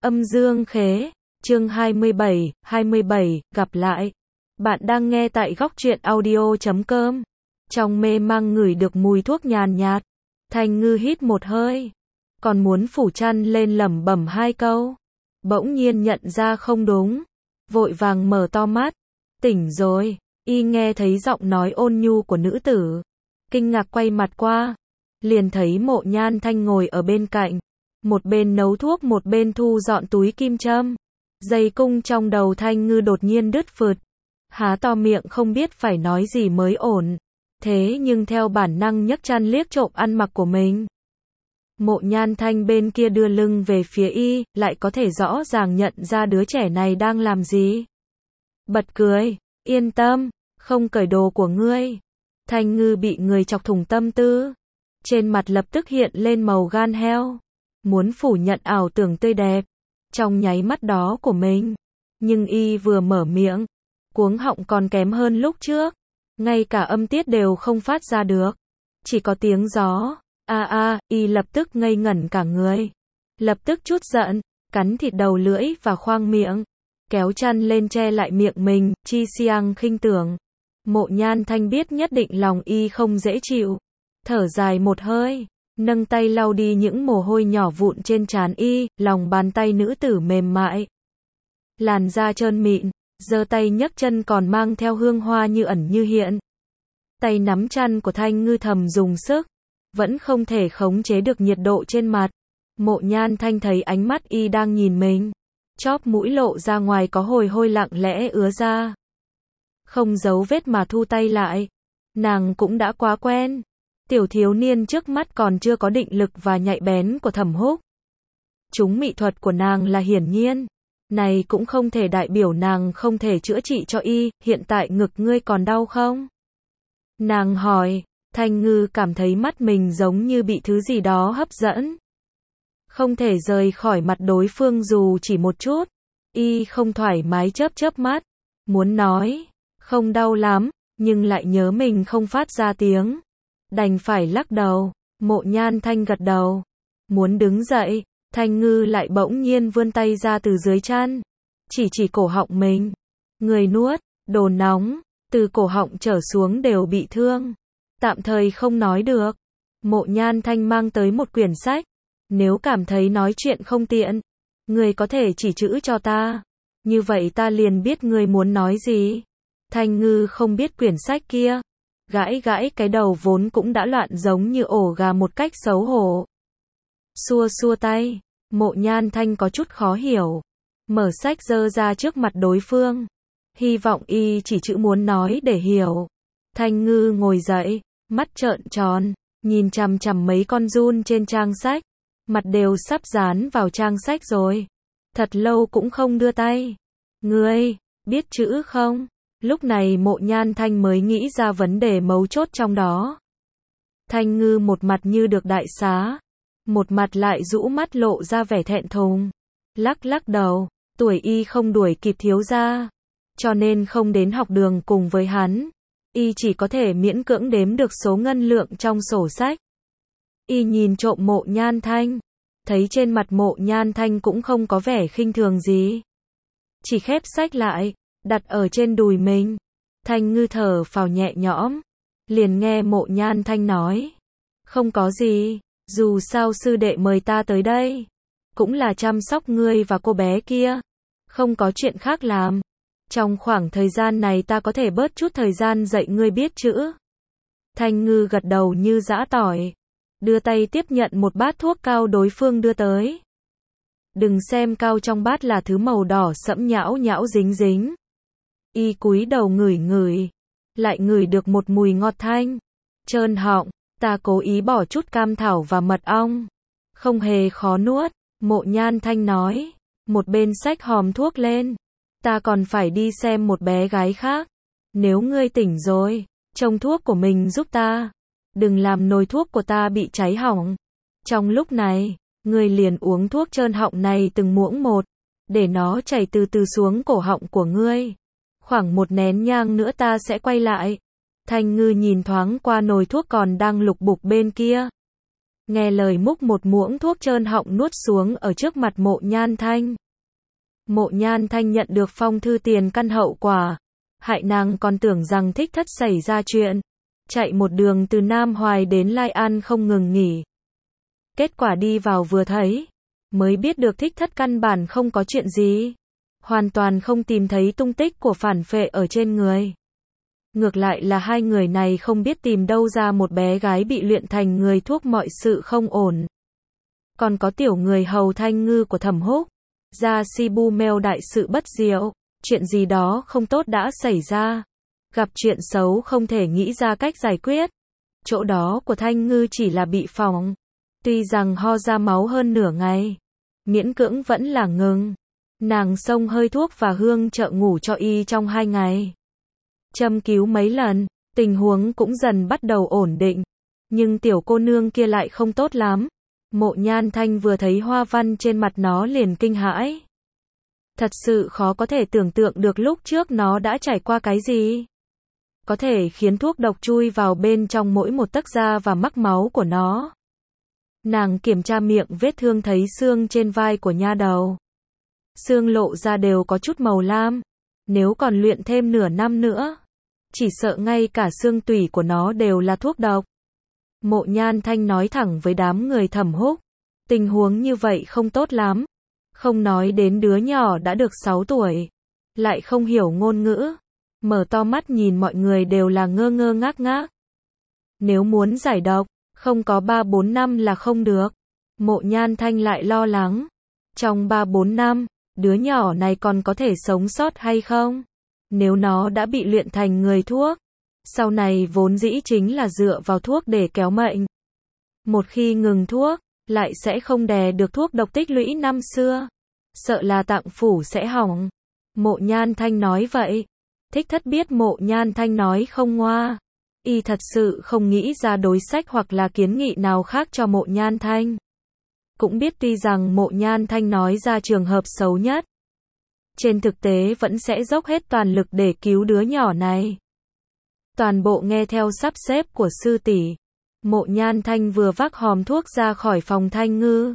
Âm dương khế, chương 27, gặp lại. Bạn đang nghe tại góc truyện audio.com. Trong mê mang ngửi được mùi thuốc nhàn nhạt. Thanh Ngư hít một hơi. Còn muốn phủ chăn lên lẩm bẩm hai câu. Bỗng nhiên nhận ra không đúng. Vội vàng mở to mắt. Tỉnh rồi. Y nghe thấy giọng nói ôn nhu của nữ tử. Kinh ngạc quay mặt qua. Liền thấy Mộ Nhan Thanh ngồi ở bên cạnh. Một bên nấu thuốc một bên thu dọn túi kim châm. Dây cung trong đầu Thanh Ngư đột nhiên đứt phượt. Há to miệng không biết phải nói gì mới ổn. Thế nhưng theo bản năng nhấc chăn liếc trộm ăn mặc của mình. Mộ Nhan Thanh bên kia đưa lưng về phía y, lại có thể rõ ràng nhận ra đứa trẻ này đang làm gì. Bật cười, yên tâm, không cởi đồ của ngươi. Thanh Ngư bị người chọc thủng tâm tư. Trên mặt lập tức hiện lên màu gan heo. Muốn phủ nhận ảo tưởng tươi đẹp trong nháy mắt đó của mình. Nhưng y vừa mở miệng, cuống họng còn kém hơn lúc trước. Ngay cả âm tiết đều không phát ra được. Chỉ có tiếng gió. Y lập tức ngây ngẩn cả người. Lập tức chút giận, cắn thịt đầu lưỡi và khoang miệng. Kéo chăn lên che lại miệng mình, Chi Xiang khinh thường. Mộ Nhan Thanh biết nhất định lòng y không dễ chịu. Thở dài một hơi. Nâng tay lau đi những mồ hôi nhỏ vụn trên trán y, lòng bàn tay nữ tử mềm mại. Làn da trơn mịn, giơ tay nhấc chân còn mang theo hương hoa như ẩn như hiện. Tay nắm chăn của Thanh Ngư thầm dùng sức, vẫn không thể khống chế được nhiệt độ trên mặt. Mộ Nhan Thanh thấy ánh mắt y đang nhìn mình. Chóp mũi lộ ra ngoài có hồi hôi lặng lẽ ứa ra. Không giấu vết mà thu tay lại. Nàng cũng đã quá quen. Tiểu thiếu niên trước mắt còn chưa có định lực và nhạy bén của Thẩm Húc. Chúng mỹ thuật của nàng là hiển nhiên. Này cũng không thể đại biểu nàng không thể chữa trị cho y, hiện tại ngực ngươi còn đau không? Nàng hỏi, Thanh Ngư cảm thấy mắt mình giống như bị thứ gì đó hấp dẫn. Không thể rời khỏi mặt đối phương dù chỉ một chút. Y không thoải mái chớp mắt. Muốn nói, không đau lắm, nhưng lại nhớ mình không phát ra tiếng. Đành phải lắc đầu. Mộ Nhan Thanh gật đầu. Muốn đứng dậy, Thanh Ngư lại bỗng nhiên vươn tay ra từ dưới chăn. Chỉ cổ họng mình. Người nuốt, đồ nóng, từ cổ họng trở xuống đều bị thương. Tạm thời không nói được. Mộ Nhan Thanh mang tới một quyển sách. Nếu cảm thấy nói chuyện không tiện, người có thể chỉ chữ cho ta. Như vậy ta liền biết người muốn nói gì. Thanh Ngư không biết quyển sách kia. Gãi cái đầu vốn cũng đã loạn giống như ổ gà một cách xấu hổ. Xua tay. Mộ Nhan Thanh có chút khó hiểu. Mở sách giơ ra trước mặt đối phương. Hy vọng y chỉ chữ muốn nói để hiểu. Thanh Ngư ngồi dậy, mắt trợn tròn, nhìn chằm chằm mấy con giun trên trang sách. Mặt đều sắp dán vào trang sách rồi. Thật lâu cũng không đưa tay. Ngươi, biết chữ không? Lúc này Mộ Nhan Thanh mới nghĩ ra vấn đề mấu chốt trong đó. Thanh Ngư một mặt như được đại xá. Một mặt lại rũ mắt lộ ra vẻ thẹn thùng. Lắc đầu, tuổi y không đuổi kịp thiếu gia. Cho nên không đến học đường cùng với hắn. Y chỉ có thể miễn cưỡng đếm được số ngân lượng trong sổ sách. Y nhìn trộm Mộ Nhan Thanh. Thấy trên mặt Mộ Nhan Thanh cũng không có vẻ khinh thường gì. Chỉ khép sách lại, đặt ở trên đùi mình. Thanh Ngư thở phào nhẹ nhõm. Liền nghe Mộ Nhan Thanh nói. Không có gì, dù sao sư đệ mời ta tới đây. Cũng là chăm sóc ngươi và cô bé kia. Không có chuyện khác làm. Trong khoảng thời gian này ta có thể bớt chút thời gian dạy ngươi biết chữ. Thanh Ngư gật đầu như giã tỏi. Đưa tay tiếp nhận một bát thuốc cao đối phương đưa tới. Đừng xem cao trong bát là thứ màu đỏ sẫm nhão dính. Y cúi đầu ngửi. Lại ngửi được một mùi ngọt thanh. Trơn họng, ta cố ý bỏ chút cam thảo và mật ong. Không hề khó nuốt, Mộ Nhan Thanh nói. Một bên xách hòm thuốc lên. Ta còn phải đi xem một bé gái khác. Nếu ngươi tỉnh rồi, trông thuốc của mình giúp ta. Đừng làm nồi thuốc của ta bị cháy hỏng. Trong lúc này, ngươi liền uống thuốc trơn họng này từng muỗng một. Để nó chảy từ từ xuống cổ họng của ngươi. Khoảng một nén nhang nữa ta sẽ quay lại. Thanh Ngư nhìn thoáng qua nồi thuốc còn đang lục bục bên kia. nghe lời múc một muỗng thuốc trơn họng nuốt xuống ở trước mặt Mộ Nhan Thanh. Mộ Nhan Thanh nhận được phong thư tiền căn hậu quả, hại nàng còn tưởng rằng Thích Thất xảy ra chuyện, chạy một đường từ Nam Hoài đến Lai An không ngừng nghỉ. Kết quả đi vào vừa thấy, mới biết được Thích Thất căn bản không có chuyện gì, hoàn toàn không tìm thấy tung tích của phản phệ ở trên người. Ngược lại là hai người này không biết tìm đâu ra một bé gái bị luyện thành người thuốc mọi sự không ổn. Còn có tiểu người hầu Thanh Ngư của Thẩm Húc, ra Sibu Mèo đại sự bất diệu, chuyện gì đó không tốt đã xảy ra. Gặp chuyện xấu không thể nghĩ ra cách giải quyết. Chỗ đó của Thanh Ngư chỉ là bị phỏng, tuy rằng ho ra máu hơn nửa ngày, miễn cưỡng vẫn là ngừng. Nàng xông hơi thuốc và hương trợ ngủ cho y trong 2 ngày. Châm cứu mấy lần, tình huống cũng dần bắt đầu ổn định. Nhưng tiểu cô nương kia lại không tốt lắm. Mộ Nhan Thanh vừa thấy hoa văn trên mặt nó liền kinh hãi. Thật sự khó có thể tưởng tượng được lúc trước nó đã trải qua cái gì. Có thể khiến thuốc độc chui vào bên trong mỗi một tấc da và mắc máu của nó. Nàng kiểm tra miệng vết thương thấy xương trên vai của nha đầu. Xương lộ ra đều có chút màu lam. Nếu còn luyện thêm nửa năm nữa, chỉ sợ ngay cả xương tủy của nó đều là thuốc độc. Mộ Nhan Thanh nói thẳng với đám người Thẩm Húc, tình huống như vậy không tốt lắm. Không nói đến đứa nhỏ đã được 6 tuổi, lại không hiểu ngôn ngữ, mở to mắt nhìn mọi người đều là ngơ ngơ ngác ngác. Nếu muốn giải độc, không có 3-4 năm là không được. Mộ Nhan Thanh lại lo lắng, trong 3-4 năm, đứa nhỏ này còn có thể sống sót hay không? Nếu nó đã bị luyện thành người thuốc, sau này vốn dĩ chính là dựa vào thuốc để kéo mệnh. Một khi ngừng thuốc, lại sẽ không đè được thuốc độc tích lũy năm xưa. Sợ là tạng phủ sẽ hỏng. Mộ Nhan Thanh nói vậy. Thích Thất biết Mộ Nhan Thanh nói không ngoa. Y thật sự không nghĩ ra đối sách hoặc là kiến nghị nào khác cho Mộ Nhan Thanh. Cũng biết tuy rằng Mộ Nhan Thanh nói ra trường hợp xấu nhất, trên thực tế vẫn sẽ dốc hết toàn lực để cứu đứa nhỏ này. Toàn bộ nghe theo sắp xếp của sư tỷ. Mộ Nhan Thanh vừa vác hòm thuốc ra khỏi phòng Thanh Ngư,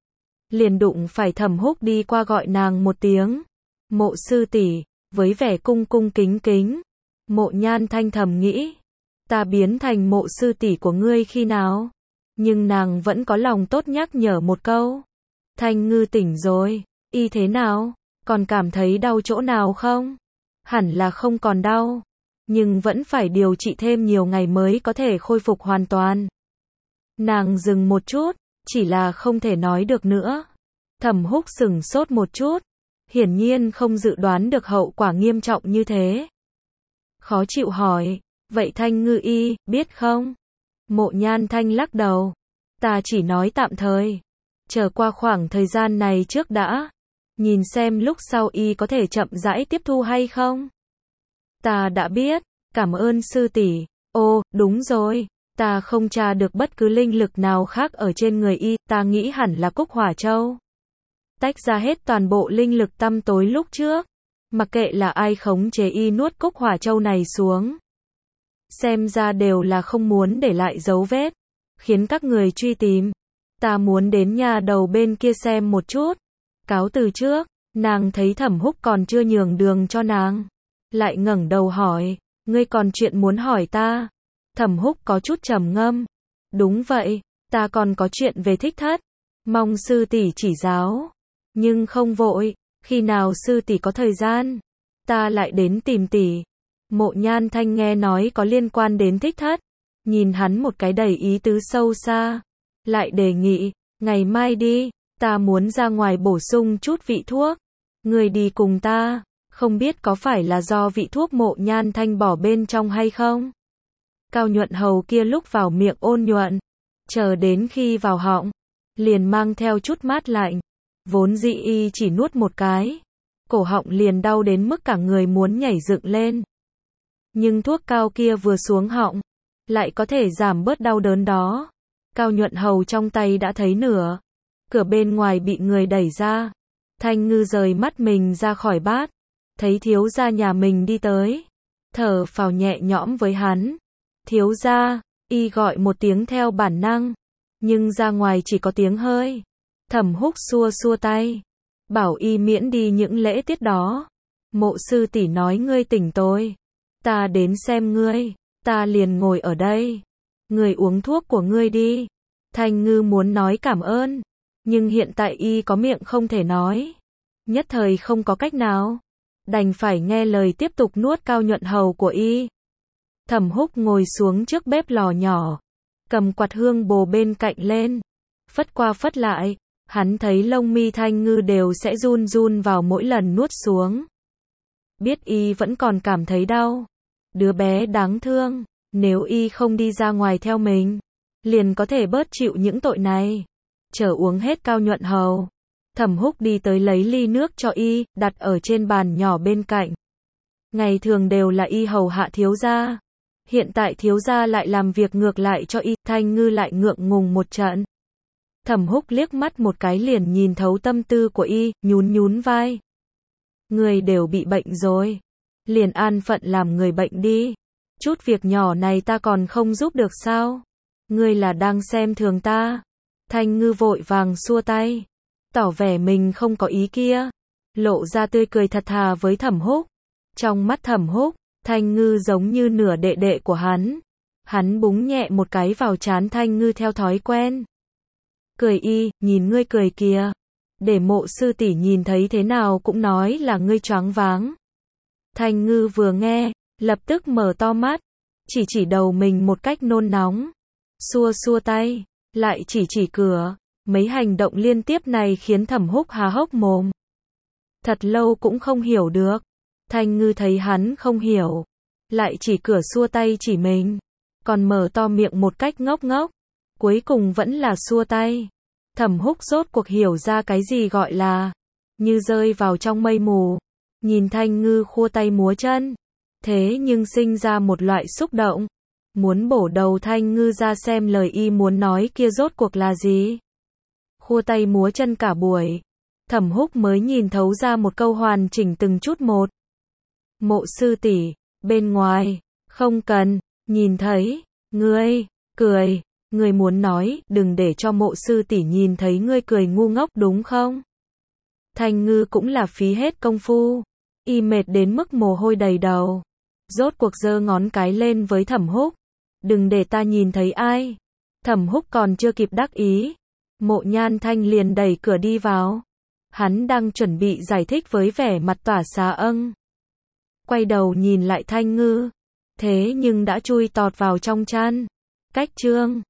liền đụng phải Thẩm Húc đi qua gọi nàng một tiếng. Mộ sư tỷ, với vẻ cung cung kính kính. Mộ Nhan Thanh thầm nghĩ, ta biến thành mộ sư tỷ của ngươi khi nào? Nhưng nàng vẫn có lòng tốt nhắc nhở một câu. Thanh Ngư tỉnh rồi, y thế nào? Còn cảm thấy đau chỗ nào không? Hẳn là không còn đau, nhưng vẫn phải điều trị thêm nhiều ngày mới có thể khôi phục hoàn toàn. Nàng dừng một chút, chỉ là không thể nói được nữa. Thẩm Húc sửng sốt một chút, hiển nhiên không dự đoán được hậu quả nghiêm trọng như thế. Khó chịu hỏi, vậy Thanh Ngư y, biết không? Mộ Nhan Thanh lắc đầu, ta chỉ nói tạm thời, chờ qua khoảng thời gian này trước đã, nhìn xem lúc sau y có thể chậm rãi tiếp thu hay không. Ta đã biết, cảm ơn sư tỷ. Ô, đúng rồi, ta không tra được bất cứ linh lực nào khác ở trên người y, ta nghĩ hẳn là Cúc Hỏa Châu. Tách ra hết toàn bộ linh lực tăm tối lúc trước, mặc kệ là ai khống chế y nuốt Cúc Hỏa Châu này xuống. Xem ra đều là không muốn để lại dấu vết, khiến các người truy tìm. Ta muốn đến nhà đầu bên kia xem một chút. Cáo từ trước, nàng thấy Thẩm Húc còn chưa nhường đường cho nàng, lại ngẩng đầu hỏi, ngươi còn chuyện muốn hỏi ta? Thẩm Húc có chút trầm ngâm. Đúng vậy, ta còn có chuyện về Thích Thất, mong sư tỷ chỉ giáo, nhưng không vội, khi nào sư tỷ có thời gian, ta lại đến tìm tỷ. Mộ Nhan Thanh nghe nói có liên quan đến Thích Thất, nhìn hắn một cái đầy ý tứ sâu xa, lại đề nghị, ngày mai đi, ta muốn ra ngoài bổ sung chút vị thuốc, người đi cùng ta, không biết có phải là do vị thuốc Mộ Nhan Thanh bỏ bên trong hay không? Cao Nhuận Hầu kia lúc vào miệng ôn nhuận, chờ đến khi vào họng, liền mang theo chút mát lạnh, vốn dĩ y chỉ nuốt một cái, cổ họng liền đau đến mức cả người muốn nhảy dựng lên. Nhưng thuốc cao kia vừa xuống họng, lại có thể giảm bớt đau đớn đó. Cao Nhuận Hầu trong tay đã thấy nửa, cửa bên ngoài bị người đẩy ra. Thanh Ngư rời mắt mình ra khỏi bát, thấy thiếu gia nhà mình đi tới, thở phào nhẹ nhõm với hắn. Thiếu gia, y gọi một tiếng theo bản năng, nhưng ra ngoài chỉ có tiếng hơi. Thẩm Húc xua xua tay, bảo y miễn đi những lễ tiết đó. Mộ sư tỷ nói ngươi tỉnh tôi, ta đến xem ngươi, ta liền ngồi ở đây. Ngươi uống thuốc của ngươi đi. Thanh Ngư muốn nói cảm ơn, nhưng hiện tại y có miệng không thể nói. Nhất thời không có cách nào, đành phải nghe lời tiếp tục nuốt cao nhuận hầu của y. Thẩm Húc ngồi xuống trước bếp lò nhỏ, cầm quạt hương bồ bên cạnh lên, phất qua phất lại, hắn thấy lông mi Thanh Ngư đều sẽ run run vào mỗi lần nuốt xuống. Biết y vẫn còn cảm thấy đau, đứa bé đáng thương, nếu y không đi ra ngoài theo mình, liền có thể bớt chịu những tội này. Chờ uống hết cao nhuận hầu, Thẩm Húc đi tới lấy ly nước cho y, đặt ở trên bàn nhỏ bên cạnh. Ngày thường đều là y hầu hạ thiếu gia, hiện tại thiếu gia lại làm việc ngược lại cho y, Thanh Ngư lại ngượng ngùng một trận. Thẩm Húc liếc mắt một cái liền nhìn thấu tâm tư của y, nhún nhún vai. Người đều bị bệnh rồi, liền an phận làm người bệnh đi. Chút việc nhỏ này ta còn không giúp được sao? Ngươi là đang xem thường ta. Thanh Ngư vội vàng xua tay, tỏ vẻ mình không có ý kia, lộ ra tươi cười thật thà với Thẩm Húc. Trong mắt Thẩm Húc, Thanh Ngư giống như nửa đệ đệ của hắn. Hắn búng nhẹ một cái vào trán Thanh Ngư theo thói quen. Cười y, nhìn ngươi cười kìa. Để mộ sư tỷ nhìn thấy thế nào cũng nói là ngươi choáng váng. Thanh Ngư vừa nghe, lập tức mở to mắt, chỉ đầu mình một cách nôn nóng. Xua xua tay, lại chỉ cửa. Mấy hành động liên tiếp này khiến Thẩm Húc há hốc mồm. Thật lâu cũng không hiểu được. Thanh Ngư thấy hắn không hiểu, lại chỉ cửa xua tay chỉ mình, còn mở to miệng một cách ngốc ngốc. Cuối cùng vẫn là xua tay. Thẩm Húc rốt cuộc hiểu ra cái gì gọi là như rơi vào trong mây mù. Nhìn Thanh Ngư khua tay múa chân, thế nhưng sinh ra một loại xúc động, muốn bổ đầu Thanh Ngư ra xem lời y muốn nói kia rốt cuộc là gì. Khua tay múa chân cả buổi, Thẩm Húc mới nhìn thấu ra một câu hoàn chỉnh từng chút một. Mộ sư tỷ, bên ngoài, không cần, nhìn thấy, ngươi, cười, ngươi muốn nói, đừng để cho mộ sư tỷ nhìn thấy ngươi cười ngu ngốc đúng không? Thanh Ngư cũng là phí hết công phu, y mệt đến mức mồ hôi đầy đầu. Rốt cuộc giơ ngón cái lên với Thẩm Húc, đừng để ta nhìn thấy ai. Thẩm Húc còn chưa kịp đắc ý, Mộ Nhan Thanh liền đẩy cửa đi vào. Hắn đang chuẩn bị giải thích với vẻ mặt tỏa xá âng. Quay đầu nhìn lại Thanh Ngư, thế nhưng đã chui tọt vào trong chăn. Cách chương